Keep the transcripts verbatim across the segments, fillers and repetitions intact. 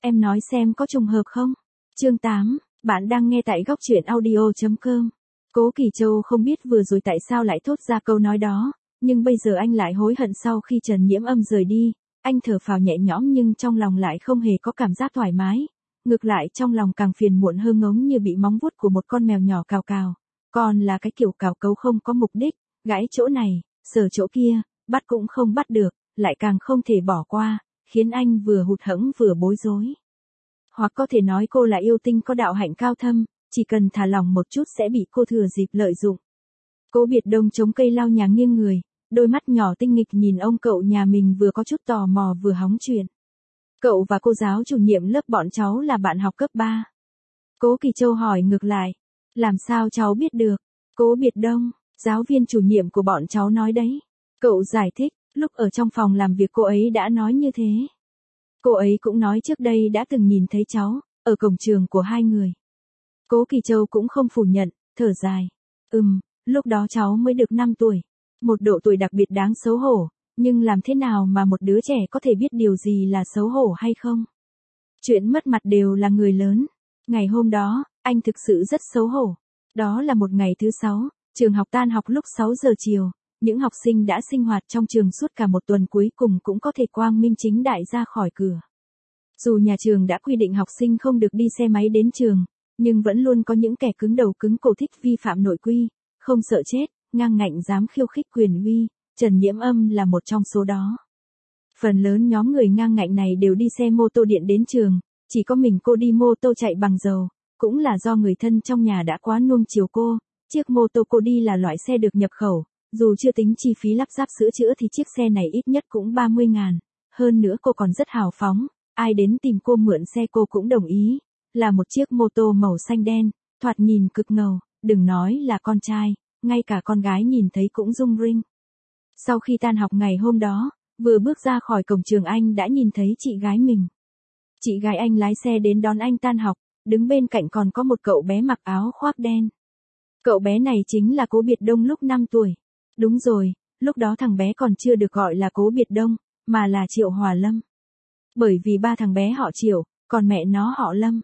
Em nói xem có trùng hợp không? Chương tám, bạn đang nghe tại góc truyện audio chấm com. Cố Kỳ Châu không biết vừa rồi tại sao lại thốt ra câu nói đó, nhưng bây giờ anh lại hối hận sau khi Trần Nhiễm Âm rời đi, anh thở phào nhẹ nhõm nhưng trong lòng lại không hề có cảm giác thoải mái, ngược lại trong lòng càng phiền muộn hơn ngống như bị móng vuốt của một con mèo nhỏ cào cào, còn là cái kiểu cào cấu không có mục đích, gãi chỗ này, sờ chỗ kia, bắt cũng không bắt được, lại càng không thể bỏ qua, khiến anh vừa hụt hẫng vừa bối rối. Hoặc có thể nói cô là yêu tinh có đạo hạnh cao thâm, chỉ cần thả lỏng một chút sẽ bị cô thừa dịp lợi dụng. Cố Biệt Đông chống cây lau nhà nghiêng người, đôi mắt nhỏ tinh nghịch nhìn ông cậu nhà mình vừa có chút tò mò vừa hóng chuyện. Cậu và cô giáo chủ nhiệm lớp bọn cháu là bạn học cấp ba. Cố Kỳ Châu hỏi ngược lại. Làm sao cháu biết được? Cố Biệt Đông, giáo viên chủ nhiệm của bọn cháu nói đấy. Cậu giải thích, lúc ở trong phòng làm việc cô ấy đã nói như thế. Cô ấy cũng nói trước đây đã từng nhìn thấy cháu, ở cổng trường của hai người. Cố Kỳ Châu cũng không phủ nhận, thở dài. Ừm, lúc đó cháu mới được năm tuổi. Một độ tuổi đặc biệt đáng xấu hổ, nhưng làm thế nào mà một đứa trẻ có thể biết điều gì là xấu hổ hay không? Chuyện mất mặt đều là người lớn. Ngày hôm đó, anh thực sự rất xấu hổ. Đó là một ngày thứ sáu, trường học tan học lúc sáu giờ chiều. Những học sinh đã sinh hoạt trong trường suốt cả một tuần cuối cùng cũng có thể quang minh chính đại ra khỏi cửa. Dù nhà trường đã quy định học sinh không được đi xe máy đến trường, nhưng vẫn luôn có những kẻ cứng đầu cứng cổ thích vi phạm nội quy, không sợ chết, ngang ngạnh dám khiêu khích quyền uy, Trần Nhiễm Âm là một trong số đó. Phần lớn nhóm người ngang ngạnh này đều đi xe mô tô điện đến trường, chỉ có mình cô đi mô tô chạy bằng dầu, cũng là do người thân trong nhà đã quá nuông chiều cô, chiếc mô tô cô đi là loại xe được nhập khẩu. Dù chưa tính chi phí lắp ráp sửa chữa thì chiếc xe này ít nhất cũng ba mươi ngàn. Hơn nữa cô còn rất hào phóng, ai đến tìm cô mượn xe cô cũng đồng ý. Là một chiếc mô tô màu xanh đen, thoạt nhìn cực ngầu, đừng nói là con trai, ngay cả con gái nhìn thấy cũng rung rinh. Sau khi tan học ngày hôm đó, vừa bước ra khỏi cổng trường anh đã nhìn thấy chị gái mình. Chị gái anh lái xe đến đón anh tan học, đứng bên cạnh còn có một cậu bé mặc áo khoác đen. Cậu bé này chính là Cố Biệt Đông lúc năm tuổi. Đúng rồi, lúc đó thằng bé còn chưa được gọi là Cố Biệt Đông, mà là Triệu Hòa Lâm. Bởi vì ba thằng bé họ Triệu, còn mẹ nó họ Lâm.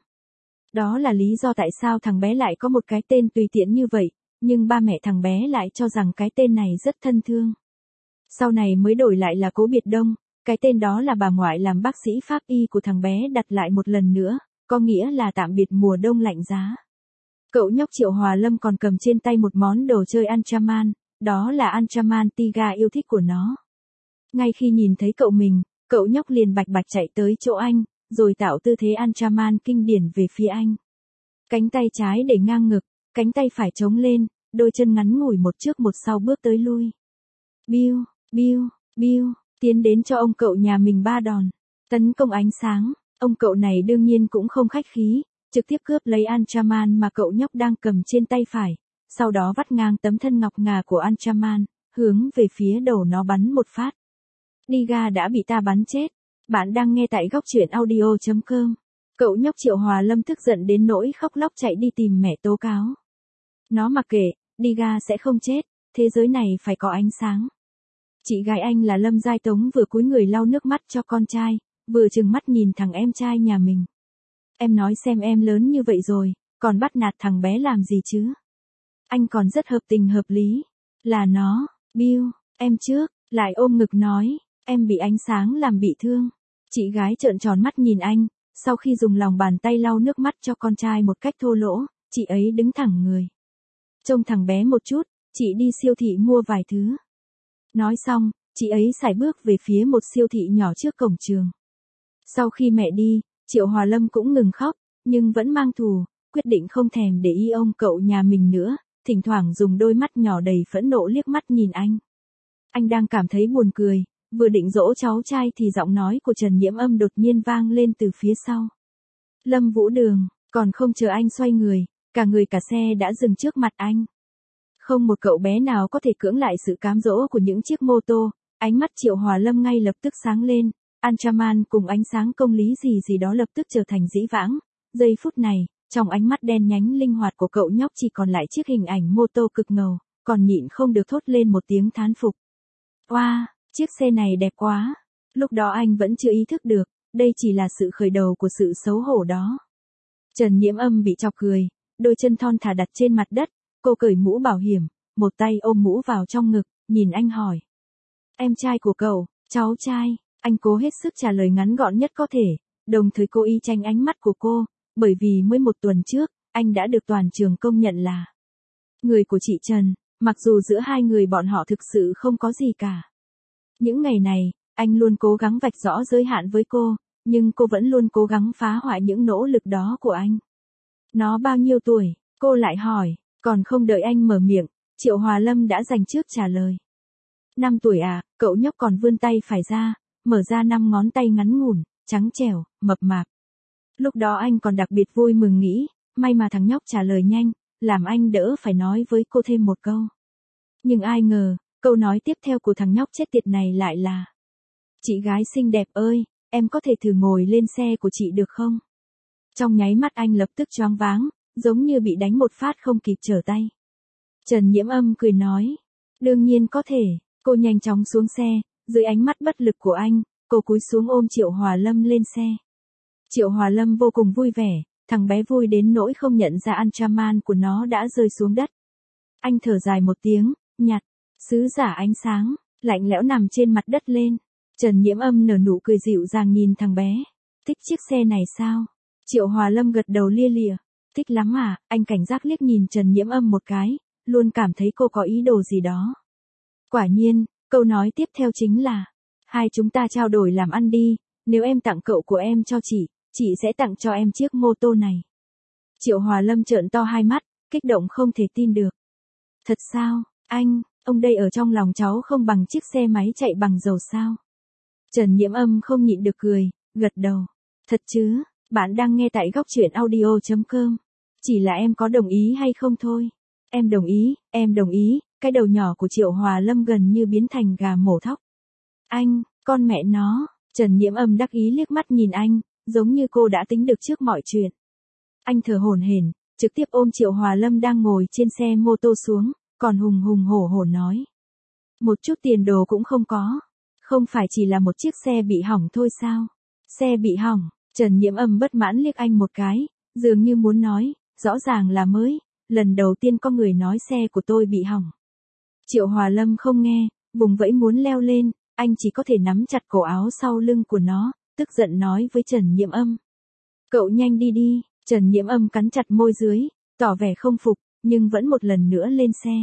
Đó là lý do tại sao thằng bé lại có một cái tên tùy tiện như vậy, nhưng ba mẹ thằng bé lại cho rằng cái tên này rất thân thương. Sau này mới đổi lại là Cố Biệt Đông, cái tên đó là bà ngoại làm bác sĩ pháp y của thằng bé đặt lại một lần nữa, có nghĩa là tạm biệt mùa đông lạnh giá. Cậu nhóc Triệu Hòa Lâm còn cầm trên tay một món đồ chơi Ultraman. Đó là Ultraman Tiga yêu thích của nó. Ngay khi nhìn thấy cậu mình, cậu nhóc liền bạch bạch chạy tới chỗ anh, rồi tạo tư thế Ultraman kinh điển về phía anh. Cánh tay trái để ngang ngực, cánh tay phải chống lên, đôi chân ngắn ngủi một trước một sau bước tới lui. Biu, biu, biu, tiến đến cho ông cậu nhà mình ba đòn. Tấn công ánh sáng, ông cậu này đương nhiên cũng không khách khí, trực tiếp cướp lấy Ultraman mà cậu nhóc đang cầm trên tay phải. Sau đó vắt ngang tấm thân ngọc ngà của Ultraman, hướng về phía đầu nó bắn một phát. Tiga đã bị ta bắn chết. Bạn đang nghe tại góc truyện audio chấm com. Cậu nhóc Triệu Hòa Lâm tức giận đến nỗi khóc lóc chạy đi tìm mẹ tố cáo. Nó mặc kệ, Tiga sẽ không chết, thế giới này phải có ánh sáng. Chị gái anh là Lâm Giai Tống vừa cúi người lau nước mắt cho con trai, vừa trừng mắt nhìn thằng em trai nhà mình. Em nói xem em lớn như vậy rồi, còn bắt nạt thằng bé làm gì chứ? Anh còn rất hợp tình hợp lý. Là nó, Bill, em trước, lại ôm ngực nói, em bị ánh sáng làm bị thương. Chị gái trợn tròn mắt nhìn anh, sau khi dùng lòng bàn tay lau nước mắt cho con trai một cách thô lỗ, chị ấy đứng thẳng người. Trông thằng bé một chút, chị đi siêu thị mua vài thứ. Nói xong, chị ấy sải bước về phía một siêu thị nhỏ trước cổng trường. Sau khi mẹ đi, Triệu Hòa Lâm cũng ngừng khóc, nhưng vẫn mang thù, quyết định không thèm để ý ông cậu nhà mình nữa. Thỉnh thoảng dùng đôi mắt nhỏ đầy phẫn nộ liếc mắt nhìn anh. Anh đang cảm thấy buồn cười, vừa định dỗ cháu trai thì giọng nói của Trần Nhiễm Âm đột nhiên vang lên từ phía sau. Lâm Vũ Đường, còn không chờ anh xoay người, cả người cả xe đã dừng trước mặt anh. Không một cậu bé nào có thể cưỡng lại sự cám dỗ của những chiếc mô tô, ánh mắt Triệu Hòa Lâm ngay lập tức sáng lên, Ultraman cùng ánh sáng công lý gì gì đó lập tức trở thành dĩ vãng. Giây phút này, trong ánh mắt đen nhánh linh hoạt của cậu nhóc chỉ còn lại chiếc hình ảnh mô tô cực ngầu, còn nhịn không được thốt lên một tiếng thán phục. Oa, wow, chiếc xe này đẹp quá. Lúc đó anh vẫn chưa ý thức được, đây chỉ là sự khởi đầu của sự xấu hổ đó. Trần Nhiễm Âm bị chọc cười, đôi chân thon thả đặt trên mặt đất, cô cởi mũ bảo hiểm, một tay ôm mũ vào trong ngực, nhìn anh hỏi. Em trai của cậu, cháu trai, anh cố hết sức trả lời ngắn gọn nhất có thể, đồng thời cố ý tránh ánh mắt của cô, bởi vì mới một tuần trước, anh đã được toàn trường công nhận là người của chị Trần, mặc dù giữa hai người bọn họ thực sự không có gì cả. Những ngày này, anh luôn cố gắng vạch rõ giới hạn với cô, nhưng cô vẫn luôn cố gắng phá hoại những nỗ lực đó của anh. Nó bao nhiêu tuổi? Cô lại hỏi, còn không đợi anh mở miệng, Triệu Hòa Lâm đã dành trước trả lời. Năm tuổi à, cậu nhóc còn vươn tay phải ra, mở ra năm ngón tay ngắn ngủn, trắng trẻo, mập mạp. Lúc đó anh còn đặc biệt vui mừng nghĩ, may mà thằng nhóc trả lời nhanh, làm anh đỡ phải nói với cô thêm một câu. Nhưng ai ngờ, câu nói tiếp theo của thằng nhóc chết tiệt này lại là: Chị gái xinh đẹp ơi, em có thể thử ngồi lên xe của chị được không? Trong nháy mắt anh lập tức choáng váng, giống như bị đánh một phát không kịp trở tay. Trần Nhiễm Âm cười nói, đương nhiên có thể. Cô nhanh chóng xuống xe, dưới ánh mắt bất lực của anh, cô cúi xuống ôm Triệu Hòa Lâm lên xe. Triệu Hòa Lâm vô cùng vui vẻ, thằng bé vui đến nỗi không nhận ra Ultraman của nó đã rơi xuống đất. Anh thở dài một tiếng, nhặt sứ giả ánh sáng, lạnh lẽo nằm trên mặt đất lên. Trần Nhiễm Âm nở nụ cười dịu dàng nhìn thằng bé. Thích chiếc xe này sao? Triệu Hòa Lâm gật đầu lia lịa. Thích lắm à? Anh cảnh giác liếc nhìn Trần Nhiễm Âm một cái, luôn cảm thấy cô có ý đồ gì đó. Quả nhiên, câu nói tiếp theo chính là, hai chúng ta trao đổi làm ăn đi, nếu em tặng cậu của em cho chị, chị sẽ tặng cho em chiếc mô tô này. Triệu Hòa Lâm trợn to hai mắt, kích động không thể tin được. Thật sao, anh, ông đây ở trong lòng cháu không bằng chiếc xe máy chạy bằng dầu sao? Trần Nhiễm Âm không nhịn được cười, gật đầu. Thật chứ, bạn đang nghe tại góc truyện audio chấm com. Chỉ là em có đồng ý hay không thôi. Em đồng ý, em đồng ý. Cái đầu nhỏ của Triệu Hòa Lâm gần như biến thành gà mổ thóc. Anh, con mẹ nó, Trần Nhiễm Âm đắc ý liếc mắt nhìn anh, giống như cô đã tính được trước mọi chuyện. Anh thở hổn hển, trực tiếp ôm Triệu Hòa Lâm đang ngồi trên xe mô tô xuống, còn hùng hùng hổ hổ nói. Một chút tiền đồ cũng không có. Không phải chỉ là một chiếc xe bị hỏng thôi sao? Xe bị hỏng, Trần Nhiễm Âm bất mãn liếc anh một cái, dường như muốn nói, rõ ràng là mới, lần đầu tiên có người nói xe của tôi bị hỏng. Triệu Hòa Lâm không nghe, vùng vẫy muốn leo lên, anh chỉ có thể nắm chặt cổ áo sau lưng của nó, tức giận nói với Trần Nhiễm Âm. Cậu nhanh đi đi, Trần Nhiễm Âm cắn chặt môi dưới, tỏ vẻ không phục, nhưng vẫn một lần nữa lên xe.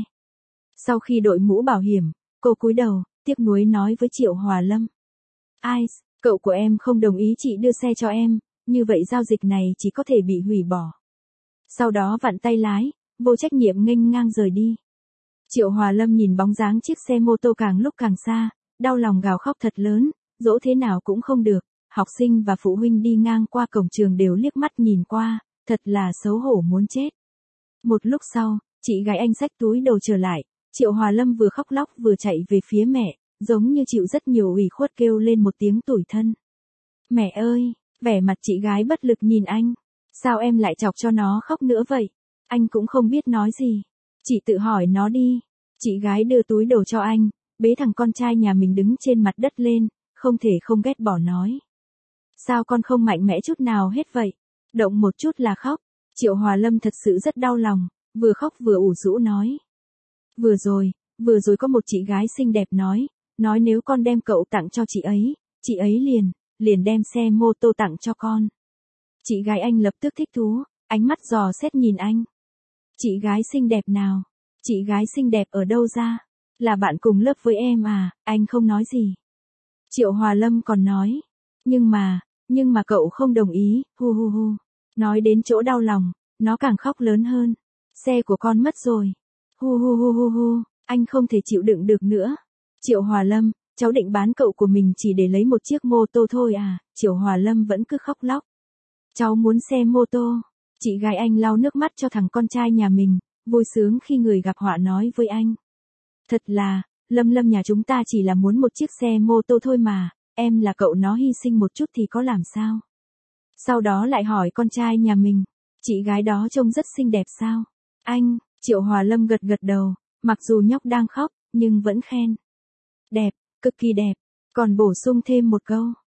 Sau khi đội mũ bảo hiểm, cô cúi đầu, tiếc nuối nói với Triệu Hòa Lâm. Ai, cậu của em không đồng ý chị đưa xe cho em, như vậy giao dịch này chỉ có thể bị hủy bỏ. Sau đó vặn tay lái, vô trách nhiệm nghênh ngang rời đi. Triệu Hòa Lâm nhìn bóng dáng chiếc xe mô tô càng lúc càng xa, đau lòng gào khóc thật lớn, dỗ thế nào cũng không được, học sinh và phụ huynh đi ngang qua cổng trường đều liếc mắt nhìn qua, thật là xấu hổ muốn chết. Một lúc sau, chị gái anh xách túi đồ trở lại, Triệu Hòa Lâm vừa khóc lóc vừa chạy về phía mẹ, giống như chịu rất nhiều ủy khuất kêu lên một tiếng tủi thân. Mẹ ơi, vẻ mặt chị gái bất lực nhìn anh, sao em lại chọc cho nó khóc nữa vậy? Anh cũng không biết nói gì. Chị tự hỏi nó đi. Chị gái đưa túi đồ cho anh, bế thằng con trai nhà mình đứng trên mặt đất lên, không thể không ghét bỏ nói. Sao con không mạnh mẽ chút nào hết vậy? Động một chút là khóc. Triệu Hòa Lâm thật sự rất đau lòng, vừa khóc vừa ủ rũ nói. Vừa rồi, vừa rồi có một chị gái xinh đẹp nói, nói nếu con đem cậu tặng cho chị ấy, chị ấy liền, liền đem xe mô tô tặng cho con. Chị gái anh lập tức thích thú, ánh mắt dò xét nhìn anh. Chị gái xinh đẹp nào? Chị gái xinh đẹp ở đâu ra? Là bạn cùng lớp với em à? Anh không nói gì. Triệu Hòa Lâm còn nói. Nhưng mà, nhưng mà cậu không đồng ý, hu hu hu. Nói đến chỗ đau lòng, nó càng khóc lớn hơn. Xe của con mất rồi. Hu hu hu hu hu, anh không thể chịu đựng được nữa. Triệu Hòa Lâm, cháu định bán cậu của mình chỉ để lấy một chiếc mô tô thôi à? Triệu Hòa Lâm vẫn cứ khóc lóc. Cháu muốn xe mô tô. Chị gái anh lau nước mắt cho thằng con trai nhà mình, vui sướng khi người gặp họa nói với anh. Thật là, Lâm Lâm nhà chúng ta chỉ là muốn một chiếc xe mô tô thôi mà, em là cậu nó hy sinh một chút thì có làm sao? Sau đó lại hỏi con trai nhà mình, chị gái đó trông rất xinh đẹp sao? Anh, Triệu Hòa Lâm gật gật đầu, mặc dù nhóc đang khóc, nhưng vẫn khen. Đẹp, cực kỳ đẹp, còn bổ sung thêm một câu.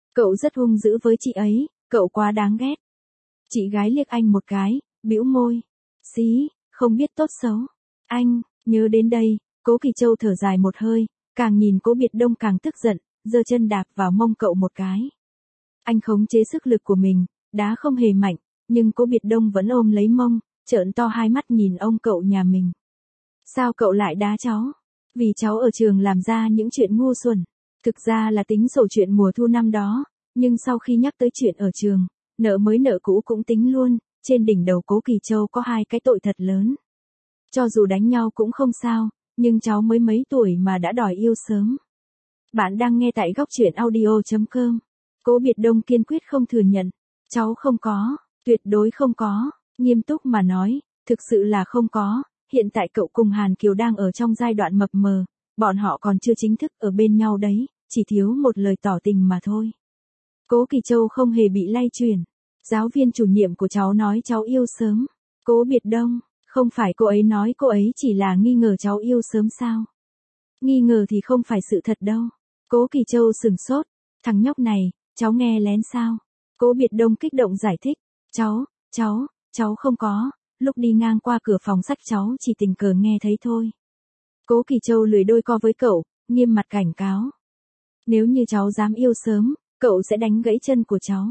Cậu rất hung dữ với chị ấy, cậu quá đáng ghét. Chị gái liếc anh một cái, bĩu môi. Xí, không biết tốt xấu. Anh, nhớ đến đây, Cố Kỳ Châu thở dài một hơi, càng nhìn Cố Biệt Đông càng tức giận, giơ chân đạp vào mông cậu một cái. Anh khống chế sức lực của mình, đá không hề mạnh, nhưng Cố Biệt Đông vẫn ôm lấy mông, trợn to hai mắt nhìn ông cậu nhà mình. Sao cậu lại đá cháu? Vì cháu ở trường làm ra những chuyện ngu xuẩn. Thực ra là tính sổ chuyện mùa thu năm đó, nhưng sau khi nhắc tới chuyện ở trường, nợ mới nợ cũ cũng tính luôn, trên đỉnh đầu Cố Kỳ Châu có hai cái tội thật lớn. Cho dù đánh nhau cũng không sao, nhưng cháu mới mấy tuổi mà đã đòi yêu sớm. Bạn đang nghe tại góc truyện audio chấm com. Cố Biệt Đông kiên quyết không thừa nhận. Cháu không có, tuyệt đối không có, nghiêm túc mà nói, thực sự là không có. Hiện tại cậu cùng Hàn Kiều đang ở trong giai đoạn mập mờ, bọn họ còn chưa chính thức ở bên nhau đấy, chỉ thiếu một lời tỏ tình mà thôi. Cố Kỳ Châu không hề bị lay chuyển. Giáo viên chủ nhiệm của cháu nói cháu yêu sớm. Cố Biệt Đông, không phải cô ấy nói cô ấy chỉ là nghi ngờ cháu yêu sớm sao? Nghi ngờ thì không phải sự thật đâu. Cố Kỳ Châu sừng sốt, thằng nhóc này, cháu nghe lén sao? Cố Biệt Đông kích động giải thích, cháu, cháu, cháu không có, lúc đi ngang qua cửa phòng sách cháu chỉ tình cờ nghe thấy thôi. Cố Kỳ Châu lười đôi co với cậu, nghiêm mặt cảnh cáo. Nếu như cháu dám yêu sớm, cậu sẽ đánh gãy chân của cháu.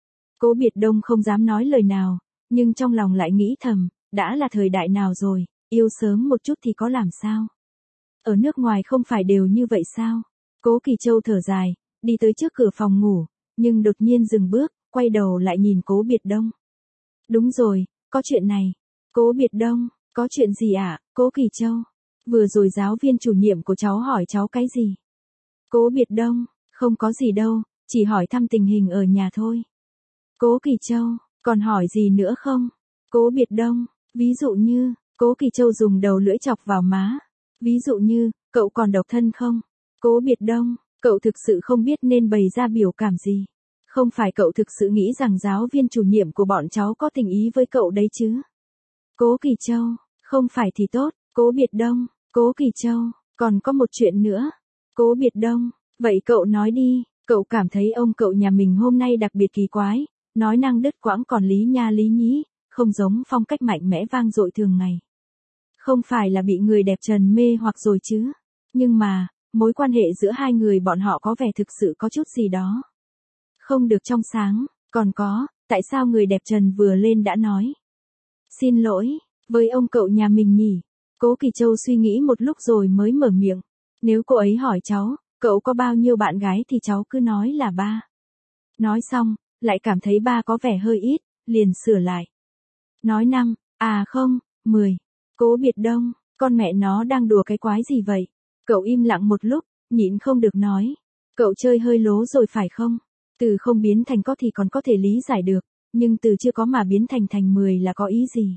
Cố Biệt Đông không dám nói lời nào, nhưng trong lòng lại nghĩ thầm, đã là thời đại nào rồi, yêu sớm một chút thì có làm sao? Ở nước ngoài không phải đều như vậy sao? Cố Kỳ Châu thở dài, đi tới trước cửa phòng ngủ, nhưng đột nhiên dừng bước, quay đầu lại nhìn Cố Biệt Đông. Đúng rồi, có chuyện này. Cố Biệt Đông, có chuyện gì ạ, à? Cố Kỳ Châu. Vừa rồi giáo viên chủ nhiệm của cháu hỏi cháu cái gì? Cố Biệt Đông, không có gì đâu, chỉ hỏi thăm tình hình ở nhà thôi. Cố Kỳ Châu, còn hỏi gì nữa không? Cố Biệt Đông, ví dụ như, Cố Kỳ Châu dùng đầu lưỡi chọc vào má. Ví dụ như, cậu còn độc thân không? Cố Biệt Đông, cậu thực sự không biết nên bày ra biểu cảm gì. Không phải cậu thực sự nghĩ rằng giáo viên chủ nhiệm của bọn cháu có tình ý với cậu đấy chứ? Cố Kỳ Châu, không phải thì tốt. Cố Biệt Đông, Cố Kỳ Châu, còn có một chuyện nữa. Cố Biệt Đông, vậy cậu nói đi, cậu cảm thấy ông cậu nhà mình hôm nay đặc biệt kỳ quái, nói năng đứt quãng còn lý nha lý nhí, không giống phong cách mạnh mẽ vang dội thường ngày. Không phải là bị người đẹp trần mê hoặc rồi chứ, nhưng mà, mối quan hệ giữa hai người bọn họ có vẻ thực sự có chút gì đó không được trong sáng, còn có, tại sao người đẹp trần vừa lên đã nói xin lỗi với ông cậu nhà mình nhỉ? Cố Kỳ Châu suy nghĩ một lúc rồi mới mở miệng. Nếu cô ấy hỏi cháu, cậu có bao nhiêu bạn gái thì cháu cứ nói là ba. Nói xong, lại cảm thấy ba có vẻ hơi ít, liền sửa lại. Nói năm, à không, mười. Cố Biệt Đông, con mẹ nó đang đùa cái quái gì vậy? Cậu im lặng một lúc, nhịn không được nói. Cậu chơi hơi lố rồi phải không? Từ không biến thành có thì còn có thể lý giải được, nhưng từ chưa có mà biến thành thành mười là có ý gì?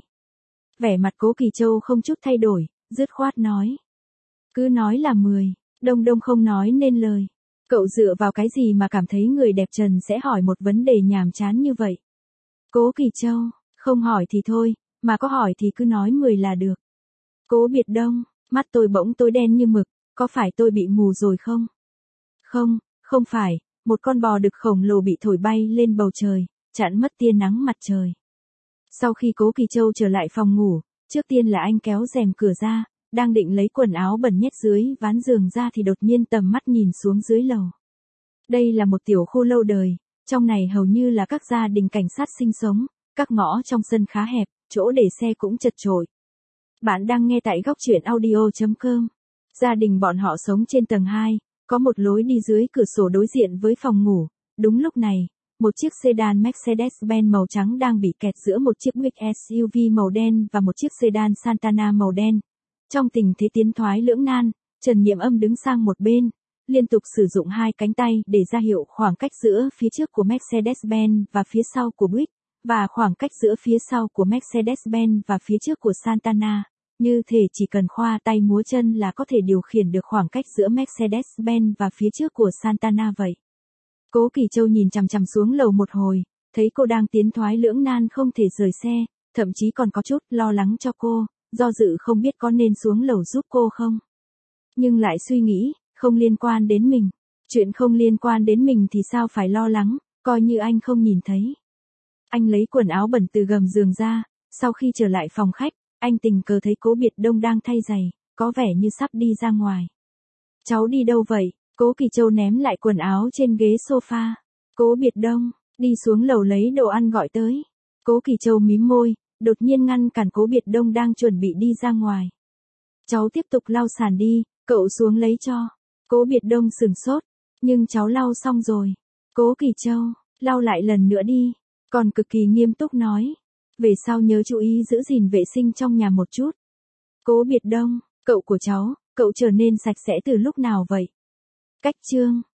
Vẻ mặt Cố Kỳ Châu không chút thay đổi, dứt khoát nói. Cứ nói là mười, Đông Đông không nói nên lời. Cậu dựa vào cái gì mà cảm thấy người đẹp trần sẽ hỏi một vấn đề nhàm chán như vậy? Cố Kỳ Châu, không hỏi thì thôi, mà có hỏi thì cứ nói mười là được. Cố Biệt Đông, mắt tôi bỗng tối đen như mực, có phải tôi bị mù rồi không? Không, không phải, một con bò đực khổng lồ bị thổi bay lên bầu trời, chặn mất tia nắng mặt trời. Sau khi Cố Kỳ Châu trở lại phòng ngủ, trước tiên là anh kéo rèm cửa ra, đang định lấy quần áo bẩn nhét dưới ván giường ra thì đột nhiên tầm mắt nhìn xuống dưới lầu. Đây là một tiểu khu lâu đời, trong này hầu như là các gia đình cảnh sát sinh sống, các ngõ trong sân khá hẹp, chỗ để xe cũng chật chội. Bạn đang nghe tại góc truyện audio chấm com. Gia đình bọn họ sống trên tầng hai, có một lối đi dưới cửa sổ đối diện với phòng ngủ. Đúng lúc này, một chiếc sedan Mercedes-Benz màu trắng đang bị kẹt giữa một chiếc Buick ét u vê màu đen và một chiếc sedan Santana màu đen. Trong tình thế tiến thoái lưỡng nan, Trần Nhiệm Âm đứng sang một bên, liên tục sử dụng hai cánh tay để ra hiệu khoảng cách giữa phía trước của Mercedes-Benz và phía sau của Buick, và khoảng cách giữa phía sau của Mercedes-Benz và phía trước của Santana. Như thể chỉ cần khoa tay múa chân là có thể điều khiển được khoảng cách giữa Mercedes-Benz và phía trước của Santana vậy. Cố Kỳ Châu nhìn chằm chằm xuống lầu một hồi, thấy cô đang tiến thoái lưỡng nan không thể rời xe, thậm chí còn có chút lo lắng cho cô, do dự không biết có nên xuống lầu giúp cô không. Nhưng lại suy nghĩ, không liên quan đến mình. Chuyện không liên quan đến mình thì sao phải lo lắng, coi như anh không nhìn thấy. Anh lấy quần áo bẩn từ gầm giường ra, sau khi trở lại phòng khách, anh tình cờ thấy Cố Biệt Đông đang thay giày, có vẻ như sắp đi ra ngoài. Cháu đi đâu vậy? Cố Kỳ Châu ném lại quần áo trên ghế sofa. Cố Biệt Đông, đi xuống lầu lấy đồ ăn gọi tới. Cố Kỳ Châu mím môi, đột nhiên ngăn cản Cố Biệt Đông đang chuẩn bị đi ra ngoài. Cháu tiếp tục lau sàn đi, cậu xuống lấy cho. Cố Biệt Đông sửng sốt, nhưng cháu lau xong rồi. Cố Kỳ Châu, lau lại lần nữa đi. Còn cực kỳ nghiêm túc nói. Về sau nhớ chú ý giữ gìn vệ sinh trong nhà một chút. Cố Biệt Đông, cậu của cháu, cậu trở nên sạch sẽ từ lúc nào vậy? Cách chương